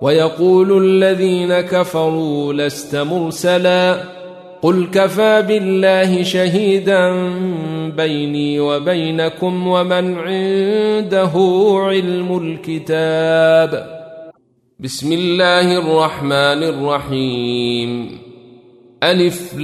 ويقول الذين كفروا لست مرسلا قل كفى بالله شهيدا بيني وبينكم ومن عنده علم الكتاب. بسم الله الرحمن الرحيم. ألف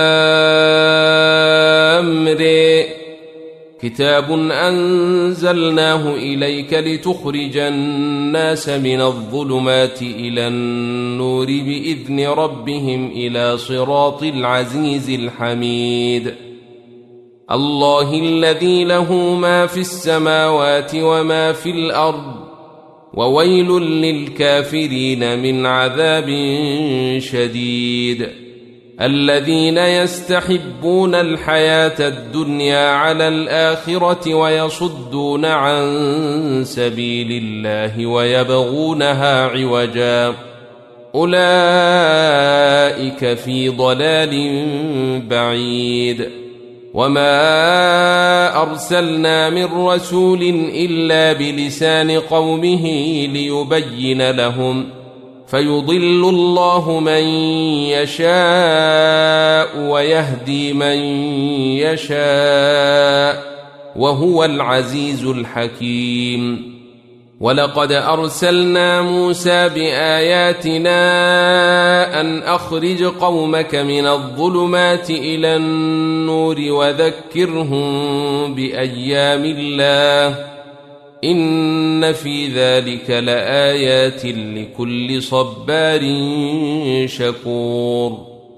لام ر. كتاب أنزلناه إليك لتخرج الناس من الظلمات إلى النور بإذن ربهم إلى صراط العزيز الحميد. الله الذي له ما في السماوات وما في الأرض وويل للكافرين من عذاب شديد. الذين يستحبون الحياة الدنيا على الآخرة ويصدون عن سبيل الله ويبغونها عوجا أولئك في ضلال بعيد. وما أرسلنا من رسول إلا بلسان قومه ليبين لهم فيضل الله من يشاء ويهدي من يشاء وهو العزيز الحكيم. ولقد أرسلنا موسى بآياتنا أن أخرج قومك من الظلمات إلى النور وذكرهم بأيام الله إن في ذلك لآيات لكل صبار شكور.